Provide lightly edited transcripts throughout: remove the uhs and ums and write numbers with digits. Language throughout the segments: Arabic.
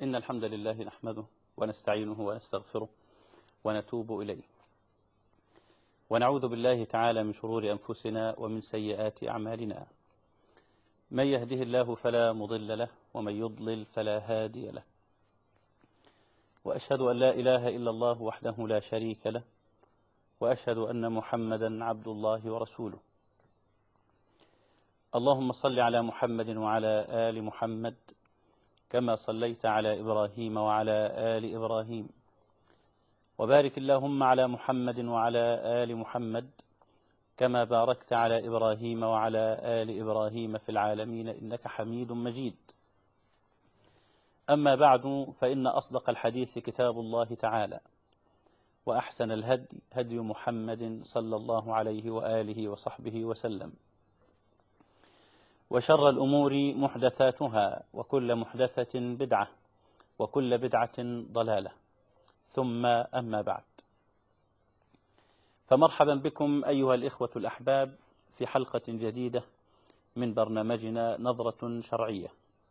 إن الحمد لله نحمده ونستعينه ونستغفره ونتوب إليه، ونعوذ بالله تعالى من شرور أنفسنا ومن سيئات أعمالنا. من يهده الله فلا مضل له ومن يضلل فلا هادي له، وأشهد أن لا إله إلا الله وحده لا شريك له، وأشهد أن محمدا عبد الله ورسوله. اللهم صل على محمد وعلى آل محمد كما صليت على إبراهيم وعلى آل إبراهيم، وبارك اللهم على محمد وعلى آل محمد كما باركت على إبراهيم وعلى آل إبراهيم في العالمين إنك حميد مجيد. أما بعد، فإن أصدق الحديث كتاب الله تعالى، وأحسن الهدي هدي محمد صلى الله عليه وآله وصحبه وسلم، وشر الأمور محدثاتها، وكل محدثة بدعة، وكل بدعة ضلالة، ثم أما بعد. فمرحبا بكم أيها الإخوة الأحباب في حلقة جديدة من برنامجنا نظرة شرعية،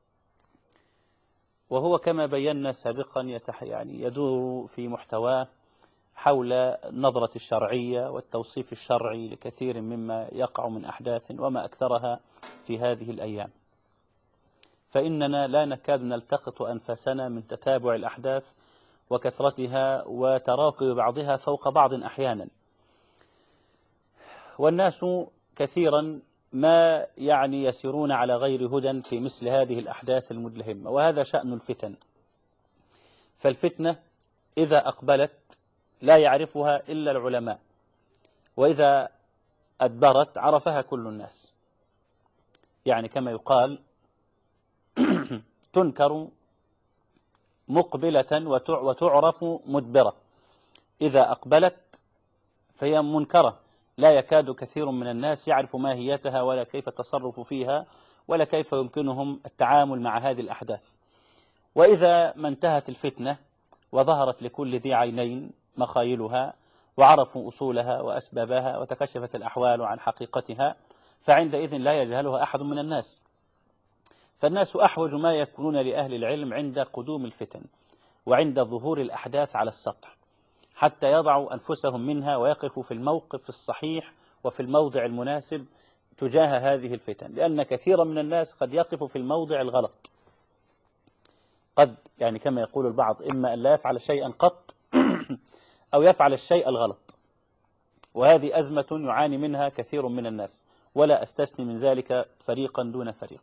وهو كما بينا سابقا يدور في محتواه حول النظرة الشرعية والتوصيف الشرعي لكثير مما يقع من أحداث وما أكثرها في هذه الأيام. فإننا لا نكاد نلتقط أنفاسنا من تتابع الأحداث وكثرتها وتراكب بعضها فوق بعض أحيانا، والناس كثيرا ما يسيرون على غير هدى في مثل هذه الأحداث المدلهمة، وهذا شأن الفتن. فالفتنة إذا أقبلت لا يعرفها إلا العلماء، وإذا أدبرت عرفها كل الناس. كما يقال تنكر مقبلة وتعرف مدبرة. إذا أقبلت فهي منكرة، لا يكاد كثير من الناس يعرف ماهيتها ولا كيف التصرف فيها ولا كيف يمكنهم التعامل مع هذه الأحداث. وإذا ما انتهت الفتنة وظهرت لكل ذي عينين مخايلها وعرفوا أصولها وأسبابها وتكشفت الأحوال عن حقيقتها، فعندئذ لا يجهلها أحد من الناس. فالناس أحوج ما يكونون لأهل العلم عند قدوم الفتن وعند ظهور الأحداث على السطح، حتى يضعوا أنفسهم منها ويقفوا في الموقف الصحيح وفي الموضع المناسب تجاه هذه الفتن، لأن كثيرا من الناس قد يقف في الموضع الغلط، قد كما يقول البعض إما أن لا يفعل شيئا قط أو يفعل الشيء الغلط، وهذه أزمة يعاني منها كثير من الناس، ولا أستثني من ذلك فريقا دون فريق.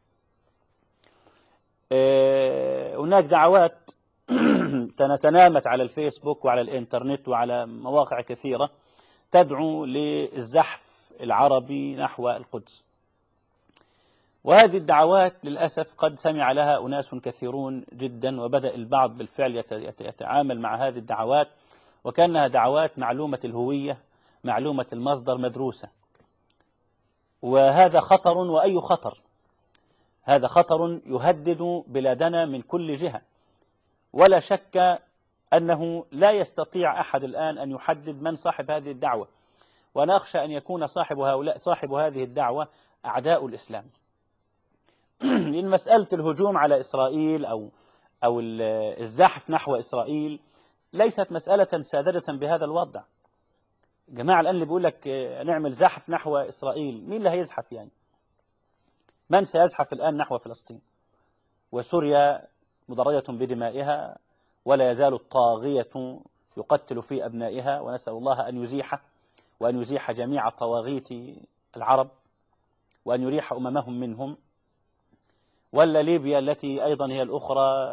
هناك دعوات تنامت على الفيسبوك وعلى الإنترنت وعلى مواقع كثيرة تدعو للزحف العربي نحو القدس، وهذه الدعوات للأسف قد سمع لها أناس كثيرون جدا، وبدأ البعض بالفعل يتعامل مع هذه الدعوات وكأنها دعوات معلومة الهوية معلومة المصدر مدروسة، وهذا خطر. وأي خطر؟ هذا خطر يهدد بلادنا من كل جهة، ولا شك أنه لا يستطيع أحد الآن أن يحدد من صاحب هذه الدعوة، وأنا أخشى أن يكون صاحب هذه الدعوة أعداء الإسلام. لأن مسألة الهجوم على إسرائيل أو الزحف نحو إسرائيل ليست مسألة ساذجة بهذا الوضع. جماعة الآن اللي بيقول لك نعمل زحف نحو إسرائيل، مين اللي هيزحف من سيزحف الآن نحو فلسطين؟ وسوريا مدرجة بدمائها، ولا يزال الطاغية يقتل في أبنائها، ونسأل الله أن يزيحه وأن يزيح جميع طواغيت العرب وأن يريح أممهم منهم. ولا ليبيا التي أيضا هي الأخرى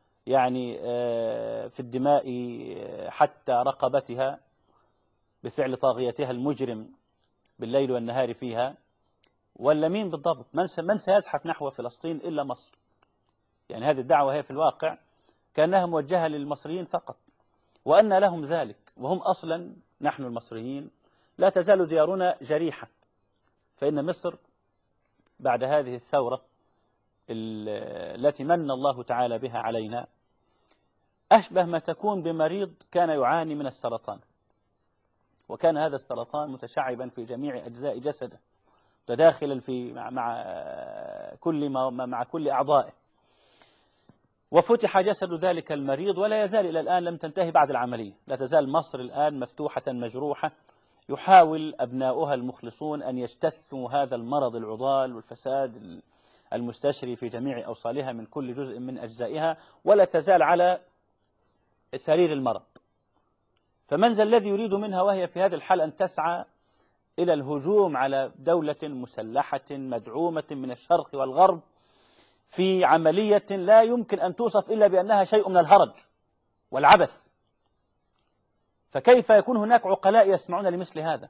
في الدماء حتى رقبتها بفعل طاغيتها المجرم بالليل والنهار فيها. ولا مين بالضبط؟ من سيزحف نحو فلسطين إلا مصر؟ هذه الدعوة هي في الواقع كأنها موجهة للمصريين فقط، وأن لهم ذلك، وهم أصلا نحن المصريين لا تزال ديارنا جريحة. فإن مصر بعد هذه الثورة التي من الله تعالى بها علينا أشبه ما تكون بمريض كان يعاني من السرطان، وكان هذا السرطان متشعبا في جميع أجزاء جسده، متداخلا مع كل أعضائه. وفتح جسد ذلك المريض، ولا يزال إلى الآن لم تنتهي بعد العملية، لا تزال مصر الآن مفتوحة مجروحة، يحاول أبناؤها المخلصون أن يجتثوا هذا المرض العضال والفساد المستشري في جميع أوصالها من كل جزء من أجزائها، ولا تزال على سرير المرض. فمن ذا الذي يريد منها وهي في هذه الحال أن تسعى إلى الهجوم على دولة مسلحة مدعومة من الشرق والغرب في عملية لا يمكن أن توصف إلا بأنها شيء من الهرج والعبث؟ فكيف يكون هناك عقلاء يسمعون لمثل هذا؟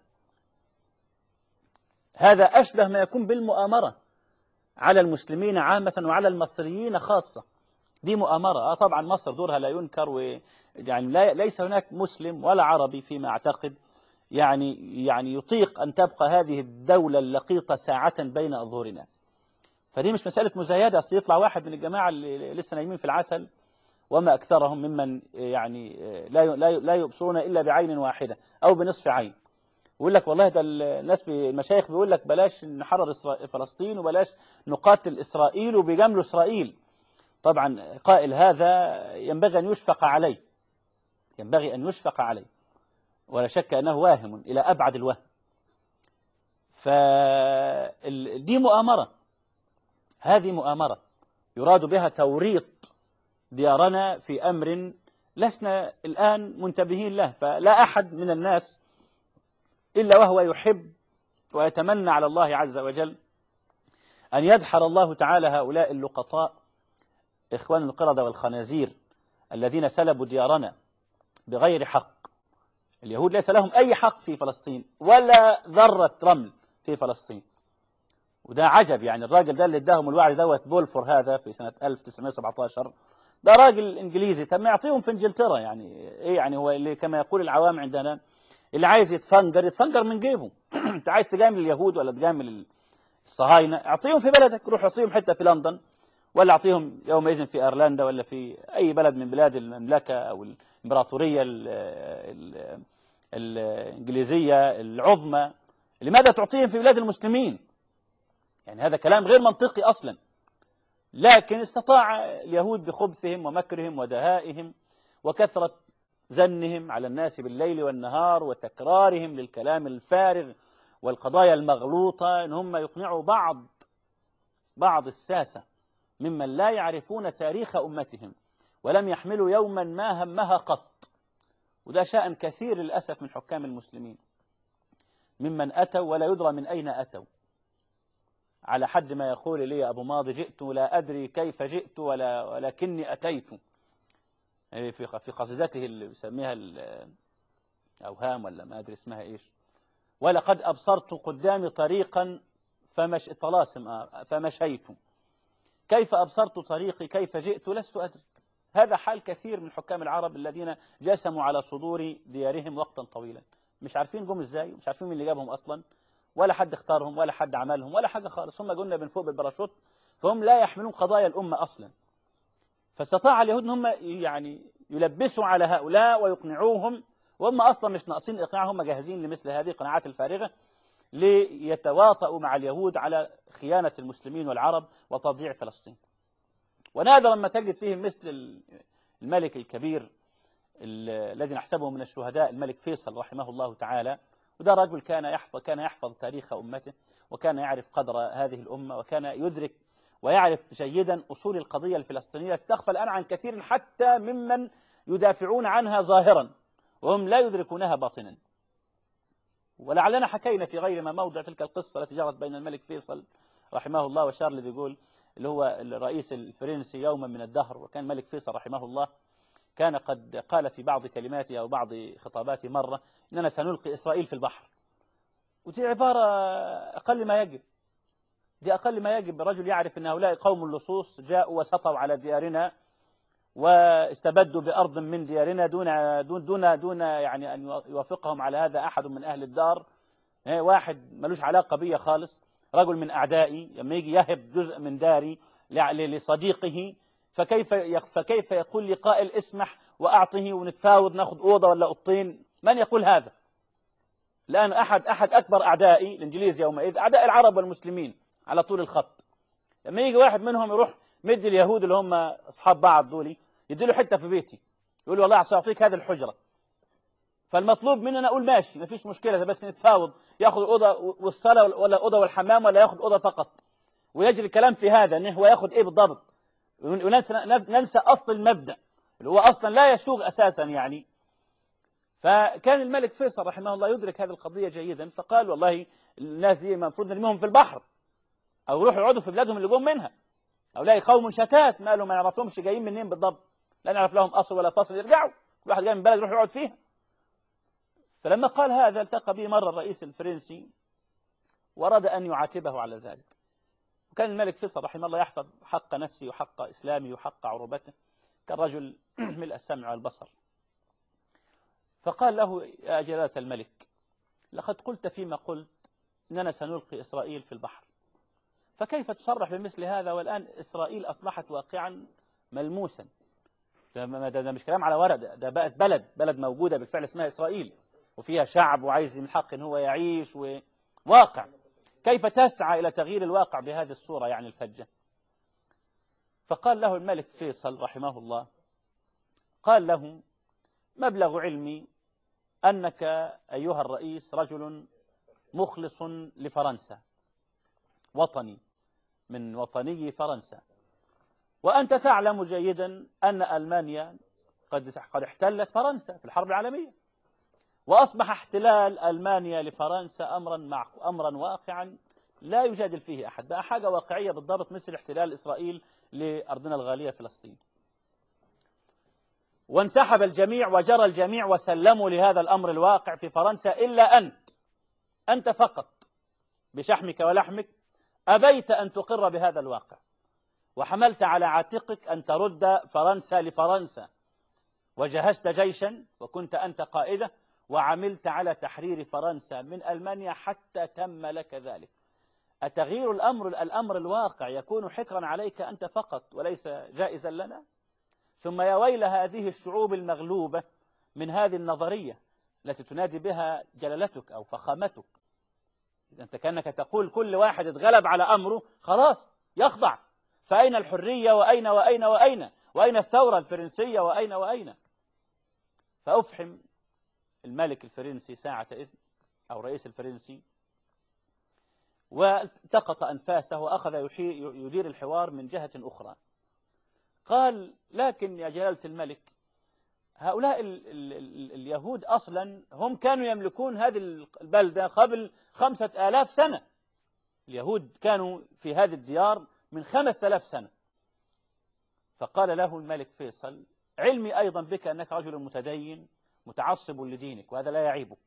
هذا أشبه ما يكون بالمؤامرة على المسلمين عامة وعلى المصريين خاصة. دي مؤامرة. طبعا مصر دورها لا ينكر، ويعني ليس هناك مسلم ولا عربي فيما أعتقد يعني يطيق أن تبقى هذه الدولة اللقيطة ساعة بين أظهرنا. فدي مش مسألة مزايدة، أصل يطلع واحد من الجماعة اللي لسه نايمين في العسل وما أكثرهم ممن يعني لا يبصرون إلا بعين واحدة أو بنصف عين، ويقول لك والله ده الناس المشايخ بيقول لك بلاش نحرر فلسطين وبلاش نقاتل إسرائيل وبيجاملوا إسرائيل. طبعا قائل هذا ينبغي أن يشفق عليه، ينبغي أن يشفق عليه، ولا شك أنه واهم إلى أبعد الوهم. فدي مؤامرة، هذه مؤامرة يراد بها توريط ديارنا في أمر لسنا الآن منتبهين له. فلا أحد من الناس إلا وهو يحب ويتمنى على الله عز وجل أن يدحر الله تعالى هؤلاء اللقطاء إخوان القردة والخنازير الذين سلبوا ديارنا بغير حق. اليهود ليس لهم أي حق في فلسطين ولا ذرة رمل في فلسطين. وده عجب، يعني الراجل ده اللي اداهم الوعد دوت بولفور هذا في سنة 1917 ده راجل إنجليزي. طب ما يعطيهم في إنجلترا، يعني إيه؟ يعني هو اللي كما يقول العوام عندنا اللي عايز يتفنجر من جيبه. أنت عايز تجامل اليهود ولا تجامل الصهاينة؟ اعطيهم في بلدك، روح اعطيهم حتة في لندن، ولا اعطيهم يومئذ في ايرلندا ولا في اي بلد من بلاد المملكه او الامبراطوريه الانجليزيه العظمى. لماذا تعطيهم في بلاد المسلمين؟ يعني هذا كلام غير منطقي اصلا. لكن استطاع اليهود بخبثهم ومكرهم ودهائهم وكثره زنهم على الناس بالليل والنهار وتكرارهم للكلام الفارغ والقضايا المغلوطه ان هم يقنعوا بعض الساسه ممن لا يعرفون تاريخ أمتهم ولم يحملوا يوما ما همها قط. وده شأن كثير للأسف من حكام المسلمين ممن أتوا ولا يدرى من أين أتوا. على حد ما يقول لي أبو ماضي: جئت لا أدري كيف جئت ولكني أتيت، في قصيدته اللي يسميها الأوهام ولا ما أدري اسمها إيش: ولقد أبصرت قدامي طريقا فمشيت، كيف أبصرت طريقي كيف جئت لست أدري. هذا حال كثير من حكام العرب الذين جسموا على صدور ديارهم وقتا طويلا، مش عارفين جم ازاي، مش عارفين مين اللي جابهم أصلا، ولا حد اختارهم ولا حد عملهم ولا حاجة خالص. هم قلنا من فوق بالباراشوت، فهم لا يحملون قضايا الأمة أصلا. فاستطاع اليهود ان هم يعني يلبسوا على هؤلاء ويقنعوهم، وهم أصلا مش ناقصين إقناع، هم جاهزين لمثل هذه القناعات الفارغة ليتواطؤوا مع اليهود على خيانة المسلمين والعرب وتضييع فلسطين. ونادرا ما تجد فيهم مثل الملك الكبير الذي نحسبه من الشهداء، الملك فيصل رحمه الله تعالى. وده رجل كان يحفظ تاريخ أمته، وكان يعرف قدر هذه الأمة، وكان يدرك ويعرف جيدا أصول القضية الفلسطينية تخفى الآن عن كثير حتى ممن يدافعون عنها ظاهرا وهم لا يدركونها باطنا. ولعلنا حكينا في غير ما موضع تلك القصة التي جرت بين الملك فيصل رحمه الله وشارل دي جول اللي هو الرئيس الفرنسي يوما من الدهر. وكان الملك فيصل رحمه الله كان قد قال في بعض كلماته أو بعض خطاباته مرة: إننا سنلقي إسرائيل في البحر. ودي عبارة أقل ما يجب، دي أقل ما يجب. الرجل يعرف أن هؤلاء قوم لصوص جاءوا وسطوا على ديارنا واستبدوا بأرض من ديارنا دون يعني أن يوافقهم على هذا أحد من أهل الدار. واحد ملوش علاقة بي خالص، رجل من أعدائي، لما يجي يهب جزء من داري لصديقه فكيف يقول لي قائل اسمح وأعطه ونتفاوض ناخذ أوضة ولا أوضتين؟ من يقول هذا؟ الآن أحد أكبر أعدائي الإنجليز يومئذ أعداء العرب والمسلمين على طول الخط. لما يجي واحد منهم يروح مدي اليهود اللي هم أصحاب بعض دول يدي له حتة في بيتي، يقول له والله سأعطيك هذه الحجرة. فالمطلوب مننا أقول ماشي مفيش مشكلة، بس نتفاوض، ياخذ الأوضة والصلاة ولا الأوضة والحمام، ولا ياخذ أوضة فقط، ويجري الكلام في هذا إن هو ياخذ إيه بالضبط، وننسى أصل المبدأ اللي هو أصلا لا يسوغ أساسا يعني. فكان الملك فيصل رحمه الله يدرك هذه القضية جيدا، فقال والله الناس دي المفروض نرميهم في البحر، أو يروحوا يقعدوا في بلادهم اللي جم منها. هؤلاء قوم شتات، ما لهم ما نعرفهمش جايين منين بالضبط، لا نعرف لهم أصل ولا فصل، يرجعوا كل واحد جاي من بلد يروح يقعد فيها. فلما قال هذا التقى به مرة الرئيس الفرنسي وأراد أن يعاتبه على ذلك. وكان الملك فيصل رحمه الله يحفظ حق نفسه وحق إسلامه وحق عروبته، كان رجل ملء السمع والبصر. فقال له يا جلالة الملك، لقد قلت فيما قلت إننا سنلقي إسرائيل في البحر، فكيف تصرح بمثل هذا والآن إسرائيل أصبحت واقعا ملموسا؟ ده مش كلام على ورق، ده بقت بلد موجودة بالفعل اسمها إسرائيل، وفيها شعب وعايز من حق إن هو يعيش وواقع. كيف تسعى إلى تغيير الواقع بهذه الصورة يعني الفجة؟ فقال له الملك فيصل رحمه الله، قال له مبلغ علمي أنك أيها الرئيس رجل مخلص لفرنسا، وطني من وطني فرنسا، وأنت تعلم جيدا أن ألمانيا قد احتلت فرنسا في الحرب العالمية، وأصبح احتلال ألمانيا لفرنسا أمرا واقعا لا يجادل فيه أحد، بقى حاجة واقعية بالضبط مثل احتلال إسرائيل لأرضنا الغالية فلسطين. وانسحب الجميع وجرى الجميع وسلموا لهذا الأمر الواقع في فرنسا إلا أنت فقط بشحمك ولحمك أبيت أن تقر بهذا الواقع، وحملت على عاتقك أن ترد فرنسا لفرنسا، وجهزت جيشا وكنت أنت قائده، وعملت على تحرير فرنسا من ألمانيا حتى تم لك ذلك. أتغيير الأمر الواقع يكون حكرا عليك أنت فقط وليس جائزا لنا؟ ثم يا ويل هذه الشعوب المغلوبة من هذه النظرية التي تنادي بها جلالتك أو فخامتك. أنت كأنك تقول كل واحد اتغلب على أمره خلاص يخضع، فأين الحرية وأين وأين وأين وأين الثورة الفرنسية وأين؟ فأفحم الملك الفرنسي ساعة إذن أو الرئيس الفرنسي، والتقط أنفاسه وأخذ يدير الحوار من جهة أخرى. قال لكن يا جلالة الملك، هؤلاء اليهود أصلا هم كانوا يملكون هذه البلدة قبل 5000 سنة. اليهود كانوا في هذه الديار من 5000 سنة. فقال له الملك فيصل علمي أيضا بك أنك رجل متدين متعصب لدينك، وهذا لا يعيبك،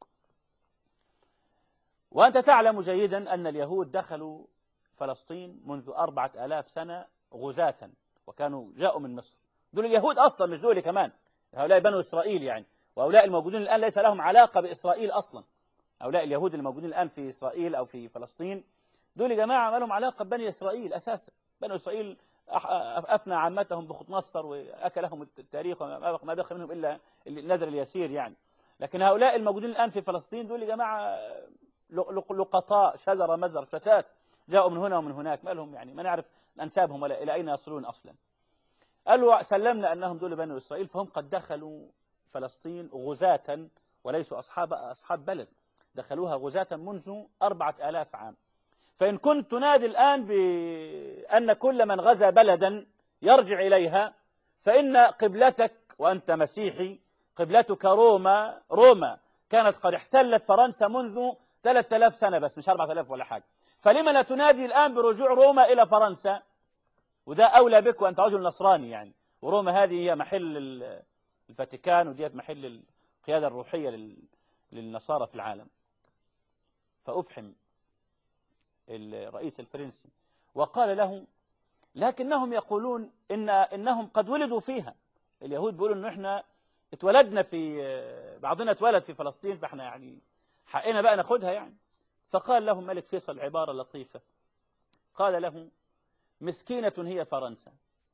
وأنت تعلم جيدا أن اليهود دخلوا فلسطين منذ 4000 سنة غزاة، وكانوا جاءوا من مصر. دول اليهود أصلا مش دول كمان، هؤلاء بنو إسرائيل يعني، وهؤلاء الموجودين الآن ليس لهم علاقة بإسرائيل أصلا. هؤلاء اليهود الموجودين الآن في إسرائيل أو في فلسطين دول يا جماعة ما لهم علاقة ببني إسرائيل أساسا. بنو إسرائيل أفنى عامتهم بخط نصر وأكلهم التاريخ وما بقي منهم إلا النذر اليسير يعني. لكن هؤلاء الموجودين الآن في فلسطين دول يا جماعة لقطاء شذر مزر شتات، جاءوا من هنا ومن هناك، ما لهم يعني ما نعرف أنسابهم ولا إلى أين يصلون أصلا. قالوا سلمنا أنهم دول بنو إسرائيل، فهم قد دخلوا فلسطين غزاة وليسوا أصحاب بلد، دخلوها غزاة منذ 4000 عام. فإن كنت تنادي الآن بأن كل من غزا بلدا يرجع إليها، فإن قبلتك وأنت مسيحي قبلتك روما كانت قد احتلت فرنسا منذ 3000 سنة بس، مش 4000 ولا حاجة. فلما لا تنادي الآن برجوع روما إلى فرنسا؟ وده أولى بك وأنت رجل نصراني يعني، وروما هذه هي محل الفاتيكان، وديت محل القيادة الروحية للنصارى في العالم. فأفحم الرئيس الفرنسي وقال له لكنهم يقولون إنهم قد ولدوا فيها. اليهود بيقولوا إنه إحنا اتولدنا في بعضنا اتولد في فلسطين، فإحنا يعني حقنا بقى ناخدها يعني. فقال له ملك فيصل عبارة لطيفة، قال له مسكينة هي فرنسا،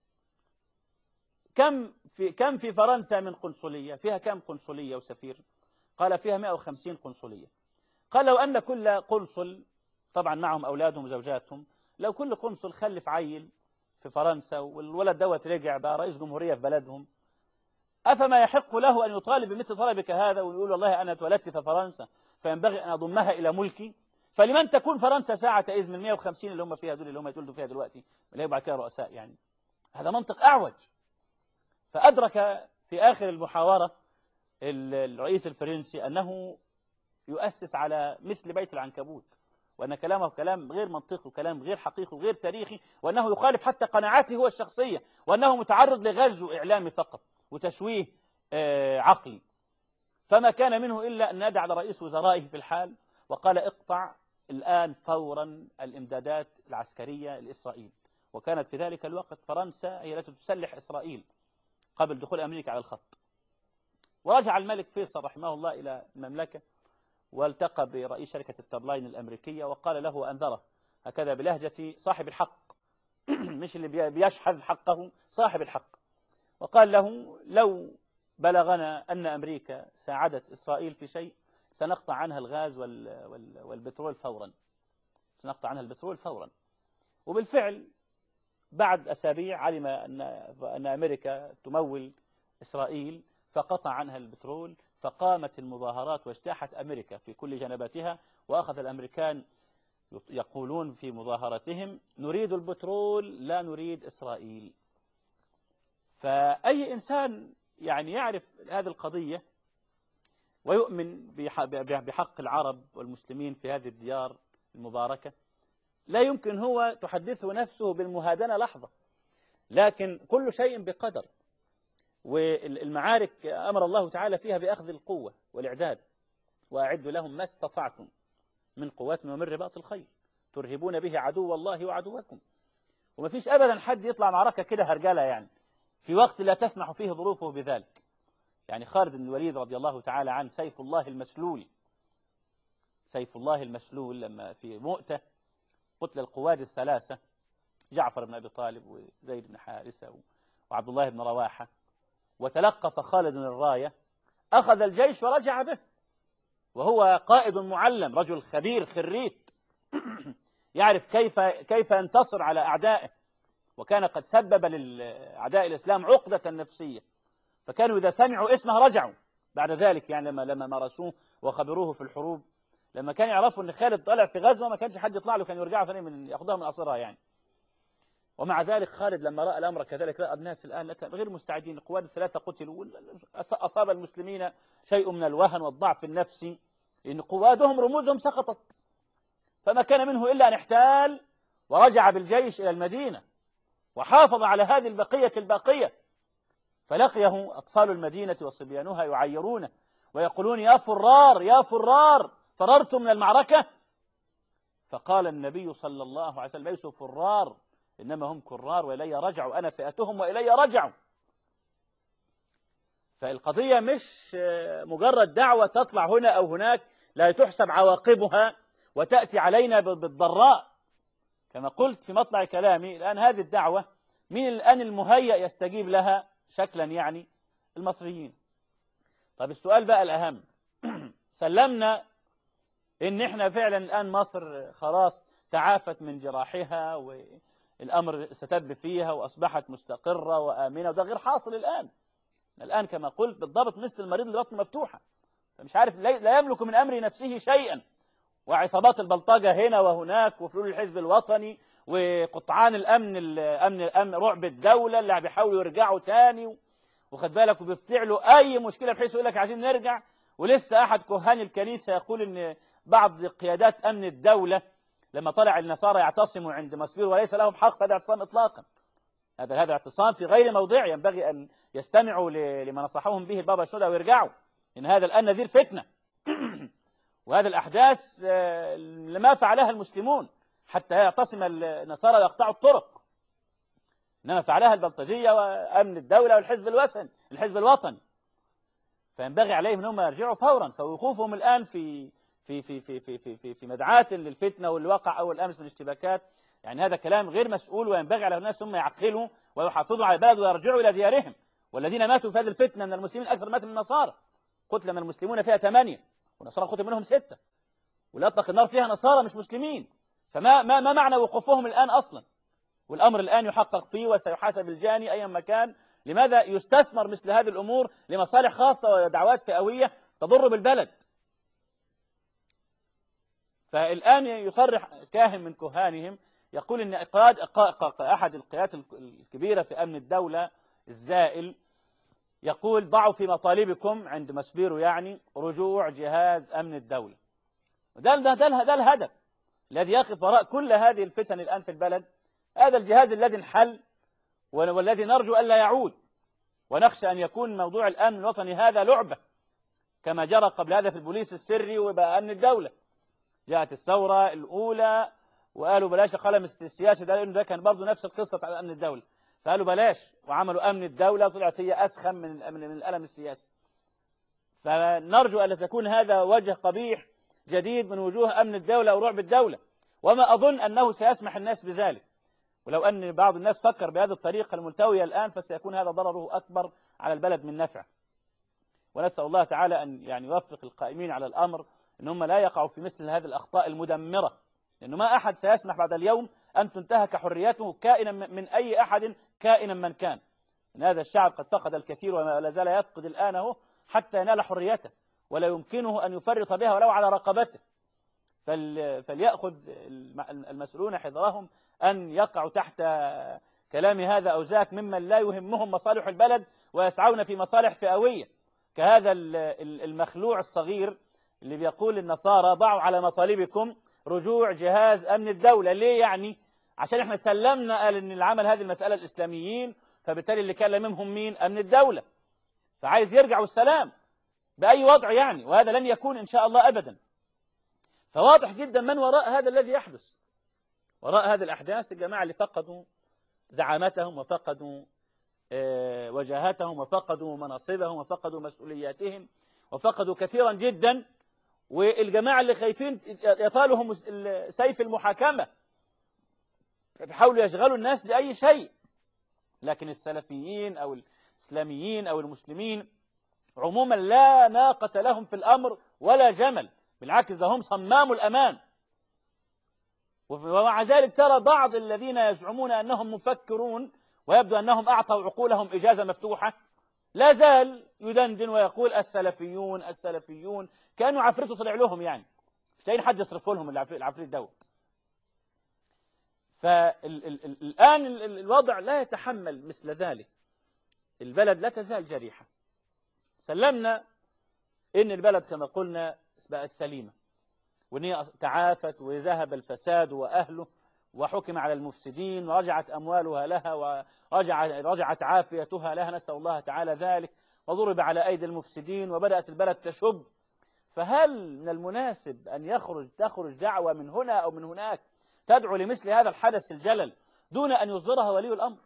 كم في فرنسا من قنصلية؟ فيها كم قنصلية وسفير؟ قال فيها 150 قنصلية. قال لو أن كل قنصل، طبعا معهم أولادهم وزوجاتهم، لو كل قنصل خلف عيل في فرنسا والولد دوت رجع بقى رئيس جمهورية في بلدهم، أفما يحق له أن يطالب بمثل طلبك هذا ويقول والله أنا اتولدت في فرنسا فينبغي أن أضمها إلى ملكي؟ فلمن تكون فرنسا ساعة إذ من 150 اللي هم فيها دول، اللي هم يتولدوا فيها دلوقتي، اللي هيبقى كده رؤساء يعني؟ هذا منطق أعوج. فأدرك في آخر المحاورة الرئيس الفرنسي أنه يؤسس على مثل بيت العنكبوت، وأن كلامه كلام غير منطقي وكلام غير حقيقي وغير تاريخي، وأنه يخالف حتى قناعاته هو الشخصية، وأنه متعرض لغزو إعلامي فقط وتشويه عقلي. فما كان منه إلا أن نادى على رئيس وزرائه في الحال وقال اقطع الآن فورا الإمدادات العسكرية لإسرائيل. وكانت في ذلك الوقت فرنسا هي التي تسلح إسرائيل قبل دخول أمريكا على الخط. ورجع الملك فيصل رحمه الله إلى المملكة والتقى برئيس شركة الترلاين الأمريكية وقال له وأنذره هكذا بلهجة صاحب الحق مش اللي بيشحذ حقه، صاحب الحق. وقال له لو بلغنا أن أمريكا ساعدت إسرائيل في شيء سنقطع عنها الغاز والبترول فورا، سنقطع عنها البترول فورا. وبالفعل بعد أسابيع علم أن أمريكا تمول إسرائيل فقطع عنها البترول، فقامت المظاهرات واجتاحت أمريكا في كل جنباتها، وأخذ الأمريكان يقولون في مظاهرتهم نريد البترول لا نريد إسرائيل. فأي إنسان يعني يعرف هذه القضية ويؤمن بحق العرب والمسلمين في هذه الديار المباركة لا يمكن هو تحدثه نفسه بالمهادنة لحظة، لكن كل شيء بقدر. والمعارك أمر الله تعالى فيها بأخذ القوة والإعداد، وأعدوا لهم ما استطعتم من قوة ومن رباط الخيل ترهبون به عدو الله وعدوكم. وما فيش أبدا حد يطلع معركة كده هرجلة يعني في وقت لا تسمح فيه ظروفه بذلك. يعني خالد بن الوليد رضي الله تعالى عنه سيف الله المسلول، سيف الله المسلول لما في مؤتة قتل القواد الثلاثة جعفر بن أبي طالب وزيد بن حارثة وعبد الله بن رواحة، وتلقف خالد الراية أخذ الجيش ورجع به وهو قائد معلم رجل خبير خريت يعرف كيف ينتصر على أعدائه، وكان قد سبب لأعداء الإسلام عقدة نفسية، فكانوا إذا سمعوا اسمه رجعوا بعد ذلك. يعني لما مارسوه وخبروه في الحروب، لما كانوا يعرفوا أن خالد طلع في غزوة ما كانش حد يطلع له، كانوا يرجعوا ثاني من يأخذها من أصرها يعني. ومع ذلك خالد لما رأى الأمر كذلك رأى الناس الآن غير مستعدين، القواد الثلاثة قتلوا، أصاب المسلمين شيء من الوهن والضعف النفسي لأن قوادهم رموزهم سقطت، فما كان منه إلا أن احتال ورجع بالجيش إلى المدينة وحافظ على هذه البقية الباقية. فلقيه أطفال المدينة وصبيانها يعيرونه ويقولون يا فرار يا فرار فررتم من المعركة. فقال النبي صلى الله عليه وسلم ليسوا فرار إنما هم كرار وإلي رجعوا، أنا فئتهم وإلي رجعوا. فالقضية مش مجرد دعوة تطلع هنا أو هناك لا تحسب عواقبها وتأتي علينا بالضراء. كما قلت في مطلع كلامي الآن هذه الدعوة مين الآن المهيأ يستجيب لها شكلا؟ يعني المصريين. طب السؤال بقى الأهم سلمنا إن إحنا فعلا الآن مصر خلاص تعافت من جراحها والأمر ستدب فيها وأصبحت مستقرة وآمنة، وده غير حاصل الآن كما قلت بالضبط مثل المريض اللي بطنه مفتوحة فمش عارف لا يملك من أمر نفسه شيئا، وعصابات البلطجة هنا وهناك وفلول الحزب الوطني وقطعان الأمن رعب الدولة اللي بيحاولوا يرجعوا تاني، وخد بالك وبيفتعلوا أي مشكلة بحيث يقول لك عايزين نرجع. ولسه أحد كهان الكنيسة يقول إن بعض قيادات أمن الدولة لما طلع النصارى يعتصموا عند مسبير وليس لهم حق في هذا الاعتصام إطلاقا، هذا اعتصام في غير موضعه، ينبغي أن يستمعوا لما نصحهم به البابا الشهداء ويرجعوا، إن هذا الآن نذير فتنة وهذا الأحداث لما فعلها المسلمون حتى يعتصم النصارى ويقطعوا الطرق، إنما فعلها البلطجية وأمن الدولة والحزب الوطني. فينبغي عليهم أنهم يرجعوا فورا. فوقوفهم الآن في مدعاة للفتنة واللي وقع أول أمس من اشتباكات، يعني هذا كلام غير مسؤول، وينبغي على الناس هم يعقلوا ويحافظوا على البلد ويرجعوا إلى ديارهم. والذين ماتوا في هذه الفتنة من المسلمين أكثر مات من النصارى، قتل من المسلمون فيها 8 والنصارى قتل منهم 6، واللي أطلق النار فيها نصارى مش مسلمين. فما معنى وقوفهم الآن أصلا؟ والأمر الآن يحقق فيه وسيحاسب الجاني أيا ما كان. لماذا يستثمر مثل هذه الأمور لمصالح خاصة ودعوات فئوية تضر بالبلد؟ فالآن يصرح كاهن من كهانهم يقول إن أحد القيادات الكبيرة في أمن الدولة الزائل يقول ضعوا في مطالبكم عند مسبيرو يعني رجوع جهاز أمن الدولة. ده الهدف الذي يقف وراء كل هذه الفتن الآن في البلد. هذا الجهاز الذي انحل والذي نرجو ألا يعود، ونخشى أن يكون موضوع الأمن الوطني هذا لعبة كما جرى قبل هذا في البوليس السري وبقى أمن الدولة. جاءت الثورة الأولى وقالوا بلاش القلم السياسي ده، لأنه ده كان برضه نفس القصة على أمن الدولة، فقالوا بلاش وعملوا أمن الدولة وطلعت هي أسخن من القلم السياسي. فنرجو أن تكون هذا وجه قبيح جديد من وجوه أمن الدولة أو رعب الدولة، وما أظن أنه سيسمح الناس بذلك. ولو أن بعض الناس فكر بهذه الطريقة الملتوية الآن فسيكون هذا ضرره أكبر على البلد من نفع. ونسأل الله تعالى أن يعني يوفق القائمين على الأمر أن هم لا يقعوا في مثل هذه الأخطاء المدمرة، لأنه ما أحد سيسمح بعد اليوم أن تنتهك حريته كائنا من أي أحد كائنا من كان. إن هذا الشعب قد فقد الكثير ولا زال يفقد الآن هو حتى ينال حريته، ولا يمكنه أن يفرط بها ولو على رقبته. فليأخذ المسؤولون حذرهم أن يقعوا تحت كلام هذا أو ذاك ممن لا يهمهم مصالح البلد ويسعون في مصالح فئوية، كهذا المخلوع الصغير اللي بيقول النصارى ضعوا على مطالبكم رجوع جهاز أمن الدولة. ليه يعني؟ عشان احنا سلمنا قال ان العمل هذه المسألة الإسلاميين، فبالتالي اللي كان منهم مين؟ أمن الدولة. فعايز يرجع والسلام بأي وضع يعني، وهذا لن يكون إن شاء الله أبدا. فواضح جدا من وراء هذا الذي يحدث. وراء هذه الأحداث الجماعة اللي فقدوا زعامتهم وفقدوا وجاهتهم وفقدوا مناصبهم وفقدوا مسؤولياتهم وفقدوا كثيرا جدا، والجماعة اللي خايفين يطالهم سيف المحاكمة بيحاولوا يشغلوا الناس بأي شيء. لكن السلفيين أو الإسلاميين أو المسلمين عموما لا ناقة لهم في الأمر ولا جمل، بالعكس ده هم صمام الأمان. ومع ذلك ترى بعض الذين يزعمون أنهم مفكرون ويبدو أنهم أعطوا عقولهم إجازة مفتوحة لا زال يدندن ويقول السلفيون السلفيون، كانوا عفريته طلع لهم يعني مش لاقيين حد يصرفوا لهم العفريت دوت. فالآن الوضع لا يتحمل مثل ذلك. البلد لا تزال جريحة. سلمنا إن البلد كما قلنا بقت سليمة وإن هي تعافت وذهب الفساد وأهله وحكم على المفسدين ورجعت أموالها لها ورجعت عافيتها لها، نسأل الله تعالى ذلك، وضرب على أيدي المفسدين وبدأت البلد تشب. فهل من المناسب أن تخرج دعوة من هنا أو من هناك تدعو لمثل هذا الحدث الجلل دون أن يصدرها ولي الأمر؟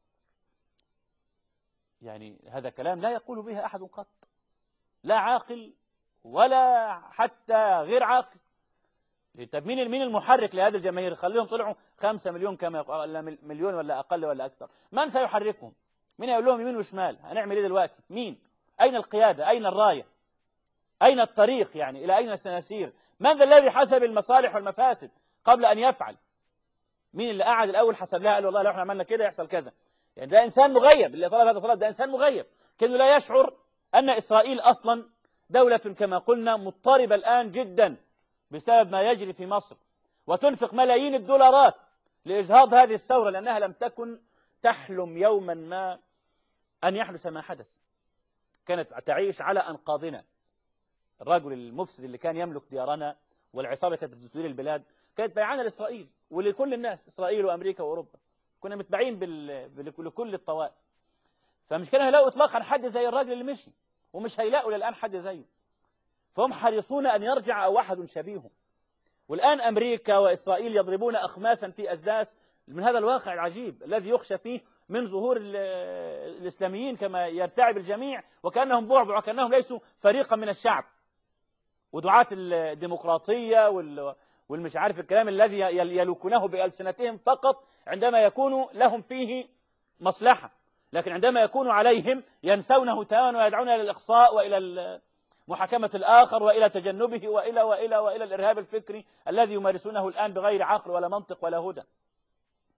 يعني هذا كلام لا يقول به أحد قط، لا عاقل ولا حتى غير عاقل. طب مين المحرك لهذه الجماهير؟ خليهم طلعوا 5 مليون كما ولا مليون ولا أقل ولا أكثر، من سيحركهم؟ مين يقول لهم يمين وشمال؟ هنعمل إيه دلوقتي؟ مين؟ أين القيادة؟ أين الراية؟ أين الطريق؟ يعني إلى أين سنسير؟ من ذا الذي حسب المصالح والمفاسد قبل أن يفعل؟ مين اللي قعد الأول حسب لها قال والله لو احنا عملنا كده يحصل كذا؟ يعني ده إنسان مغيب، اللي طلب هذا الطلب ده إنسان مغيب، كأنه لا يشعر أن إسرائيل أصلا دولة كما قلنا مضطربة الآن جدا بسبب ما يجري في مصر، وتنفق ملايين الدولارات لإجهاض هذه الثورة لأنها لم تكن تحلم يوما ما أن يحدث ما حدث. كانت تعيش على أنقاضنا. الرجل المفسد اللي كان يملك ديارنا والعصابة كانت تدير البلاد كانت بيعانة لإسرائيل ولكل الناس، إسرائيل وأمريكا وأوروبا، كنا متبعين لكل الطوائف. فمش كانوا هيلاقوا إطلاقا حد زي الراجل اللي مشي، ومش هيلاقوا للآن حد زيه. فهم حريصون أن يرجع أو أحد شبيههم. والآن أمريكا وإسرائيل يضربون أخماسا في أسداس من هذا الواقع العجيب الذي يخشى فيه من ظهور الإسلاميين كما يرتعب الجميع وكأنهم بعبع وكأنهم ليسوا فريقا من الشعب، ودعاة الديمقراطية والمش عارف الكلام الذي يلوكونه بألسنتهم فقط عندما يكون لهم فيه مصلحة، لكن عندما يكون عليهم ينسونه تماما ويدعون إلى الإقصاء وإلى محاكمة الآخر وإلى تجنبه وإلى الإرهاب الفكري الذي يمارسونه الآن بغير عقل ولا منطق ولا هدى.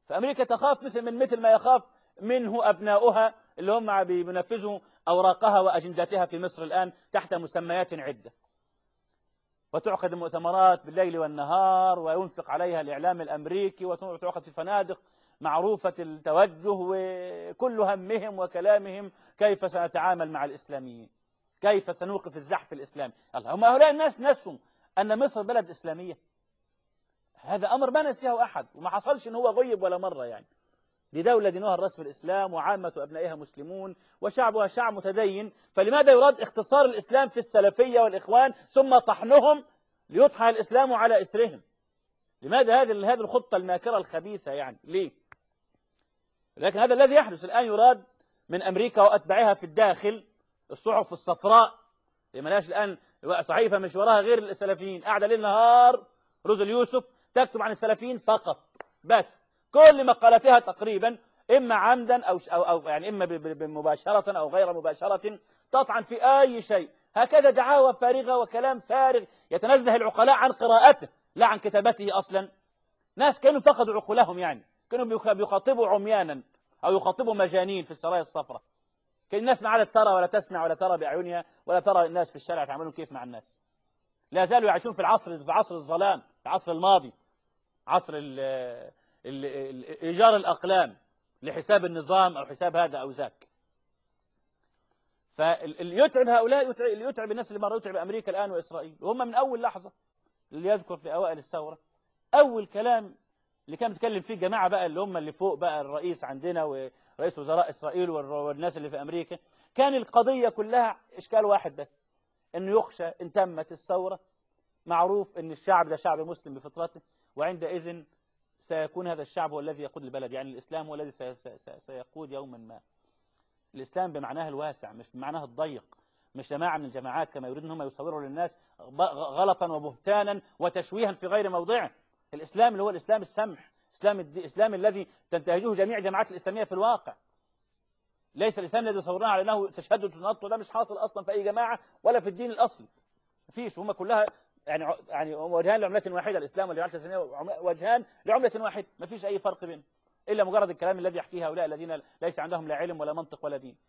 فأمريكا تخاف مثل ما يخاف منه أبناؤها اللي هم بينفذوا أوراقها وأجنداتها في مصر الآن تحت مسميات عدة، وتعقد المؤتمرات بالليل والنهار وينفق عليها الإعلام الأمريكي، وتعقد في فنادق معروفة التوجه، وكل همهم وكلامهم كيف سنتعامل مع الإسلاميين، كيف سنوقف الزحف الإسلامي. هم هؤلاء الناس نسوا أن مصر بلد إسلامية. هذا أمر ما نسيه أحد، وما حصلش إن هو غيب ولا مرة يعني. دي دولة دينها الرسم الإسلام، وعامة أبنائها مسلمون، وشعبها شعب متدين. فلماذا يراد اختصار الإسلام في السلفية والإخوان ثم طحنهم ليطحن الإسلام على إثرهم؟ لماذا هذه الخطة الماكرة الخبيثة يعني؟ ليه؟ لكن هذا الذي يحدث الآن. يراد من أمريكا وأتباعها في الداخل الصحف الصفراء اللي ملهاش الآن صحيفة مش وراها غير السلفيين، قاعدة ليل نهار روز اليوسف تكتب عن السلفيين فقط بس. كل مقالاتها تقريبا إما عمدا أو يعني إما مباشرة أو غير مباشرة تطعن في أي شيء. هكذا دعاوى فارغة وكلام فارغ يتنزه العقلاء عن قراءته لا عن كتابته أصلا. ناس كانوا فقدوا عقولهم يعني، كانوا بيخاطبوا عميانا أو يخاطبوا مجانين في السرايا الصفراء. كان الناس ما عادت ترى ولا تسمع ولا ترى بأعينها ولا ترى الناس في الشارع يتعاملون كيف مع الناس. لا زالوا يعيشون في عصر الظلام، في عصر الماضي، عصر إيجار الأقلام لحساب النظام أو حساب هذا أو ذاك. فاللي يتعب هؤلاء اللي يتعب الناس اللي مرة يتعب أمريكا الآن وإسرائيل، وهم من أول لحظة اللي يذكر في أوائل الثورة أول كلام اللي كان بيتكلم فيه جماعة بقى اللي هم اللي فوق بقى الرئيس عندنا ورئيس وزراء إسرائيل والناس اللي في أمريكا، كان القضية كلها إشكال واحد بس، إنه يخشى إن تمت الثورة معروف إن الشعب ده شعب مسلم بفطرته، وعندئذ سيكون هذا الشعب هو الذي يقود البلد. يعني الإسلام هو الذي سيقود يوما ما. الإسلام بمعناه الواسع مش بمعناه الضيق، مش جماعة من الجماعات كما يريدون هم يصوروا للناس غلطا وبهتانا وتشويها في غير موضعه. الإسلام اللي هو الإسلام السمح، الإسلام الذي تنتهجه جميع الجماعات الإسلامية في الواقع. ليس الإسلام الذي يصورونه على أنه تشدد وتنطع، ده مش حاصل أصلا في أي جماعة ولا في الدين الأصلي. مفيش، هم كلها يعني وجهان لعملة واحدة. الإسلام والجماعة الإسلامية وجهان لعملة واحدة، مفيش أي فرق بينهم إلا مجرد الكلام الذي يحكيه هؤلاء الذين ليس عندهم لا علم ولا منطق ولا دين.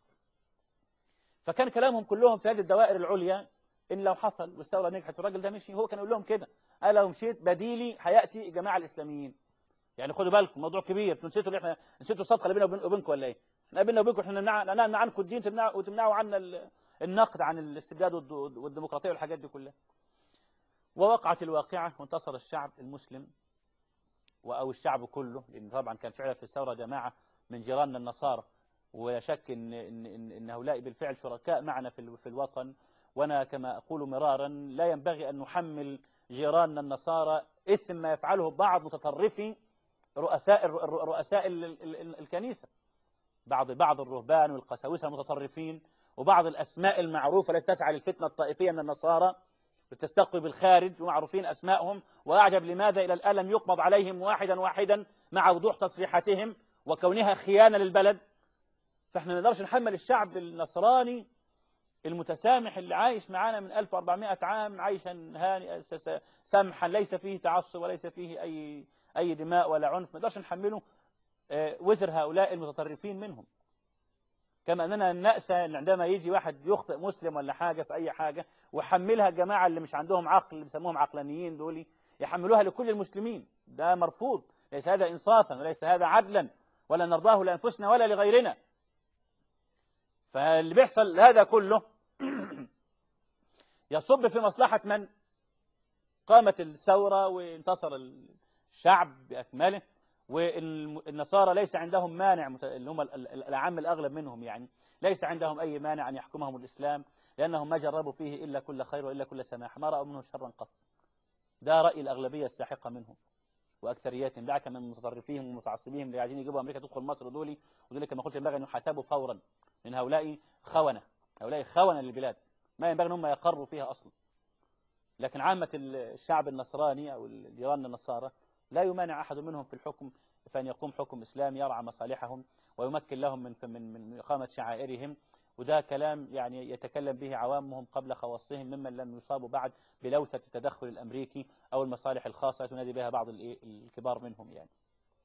فكان كلامهم كلهم في هذه الدوائر العليا إن لو حصل والثورة نجحت والراجل ده مشي، هو كان يقول لهم كده، قال لو مشيت بديلي هيأتي الجماعة الإسلاميين. يعني خدوا بالكم موضوع كبير، انتوا نسيتوا احنا نسيتوا الصفقه اللي بيننا وبينكم ولا ايه؟ احنا بيننا وبينكم احنا نمنع عنكم الدين وتمنعوا عنا النقد عن الاستبداد والديمقراطيه والحاجات دي كلها. ووقعت الواقعه وانتصر الشعب المسلم او الشعب كله، لان طبعا كان فعلا في الثوره جماعه من جيراننا النصارى، ولا شك ان هؤلاء بالفعل شركاء معنا في الوطن. وانا كما اقول مرارا لا ينبغي ان نحمل جيراننا النصارى اثم ما يفعله بعض متطرفي رؤساء الكنيسة، بعض الرهبان والقساوسة المتطرفين، وبعض الأسماء المعروفة التي تسعى للفتنة الطائفية من النصارى وتستقوي بالخارج ومعروفين أسمائهم. وأعجب لماذا إلى الآن لم يقبض عليهم واحدا واحدا مع وضوح تصريحاتهم وكونها خيانة للبلد. فإحنا ما نقدرش نحمل الشعب النصراني المتسامح اللي عايش معانا من 1400 عام عايشا هانئا سمحا ليس فيه تعصب وليس فيه أي دماء ولا عنف، ما نقدرش نحمله وزر هؤلاء المتطرفين منهم. كما أننا نأسى أن عندما يجي واحد يخطئ مسلم ولا حاجة في أي حاجة ويحملها الجماعة اللي مش عندهم عقل اللي بيسموهم عقلانيين دول يحملوها لكل المسلمين. ده مرفوض، ليس هذا إنصافا وليس هذا عدلا ولا نرضاه لأنفسنا ولا لغيرنا. فاللي بيحصل هذا كله يصب في مصلحة من؟ قامت الثورة وانتصر الشعب بأكمله، والنصارى ليس عندهم مانع، اللي هم العام الأغلب منهم يعني ليس عندهم أي مانع أن يحكمهم الإسلام، لأنهم ما جربوا فيه إلا كل خير وإلا كل سماح، ما رأوا منه شرا قط. ده رأي الأغلبية الساحقة منهم وأكثرياتهم، دعك من متطرفيهم ومتعصبيهم اللي عايزين يجيبوا أمريكا تدخل مصر، ودول كما قلت ينبغي أن يحاسبوا فورا، لأن هؤلاء خونة للبلاد ما ينبغي أنهم يقروا فيها أصلا. لكن عامة الشعب النصراني أو الجيران النصارى لا يمانع أحد منهم في الحكم فأن يقوم حكم إسلامي يرعى مصالحهم ويمكن لهم من إقامة شعائرهم. وده كلام يعني يتكلم به عوامهم قبل خواصهم ممن لم يصابوا بعد بلوثة التدخل الأمريكي أو المصالح الخاصة تنادي بها بعض الكبار منهم يعني.